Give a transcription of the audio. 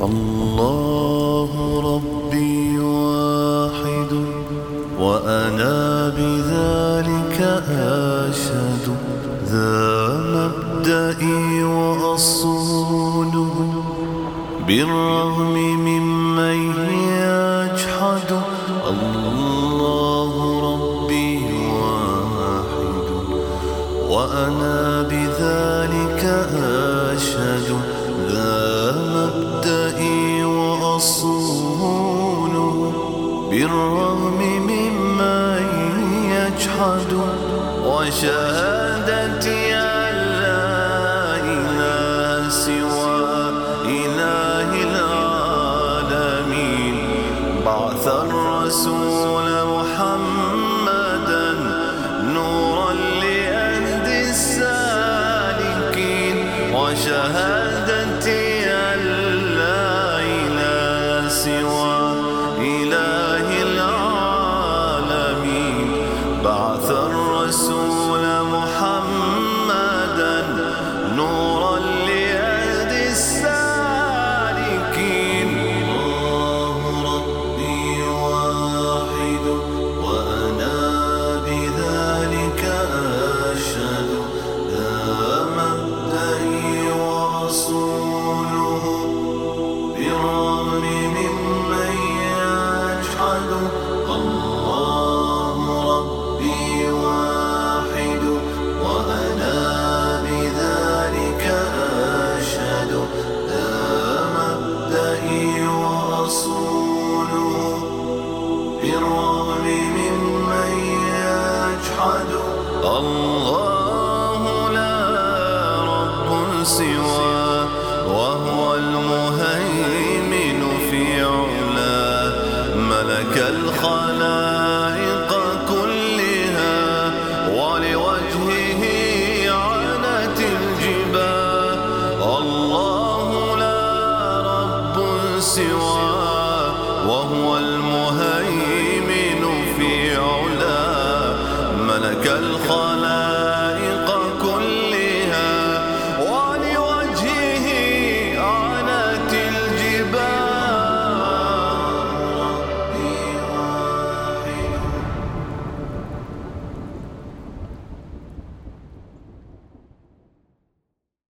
الله ربي واحد وأنا بذلك أشهد ذا مبدئي وأصوله بالرغم ممن يجحد الله ربي واحد وأنا بذلك أشهد ذا مبدئي وأصوله بالرغم ممن يجحد وشهادتي أن لا إله سوى إله العالمين بعث الرسول محمدا نورا لأهل السالكين وشهادتي أن لا إله سوى إله العالمين بعث الرسول محمدا نورا لأهل السالكين الله ربي واحد وأنا بذلك أشهد ذا مبدئي وأصوله بالرغم ممن يجحد الله ربي واحد وأنا بذلك أشهد ذا مبدئي وأصوله بالرغم ممن يجحد الله لا رب سواه وهو المهيمن في علاه ملك الخلائق كلها ولوجهه عنت الجباه الله لا رب سواه وهو المهيمن في علاه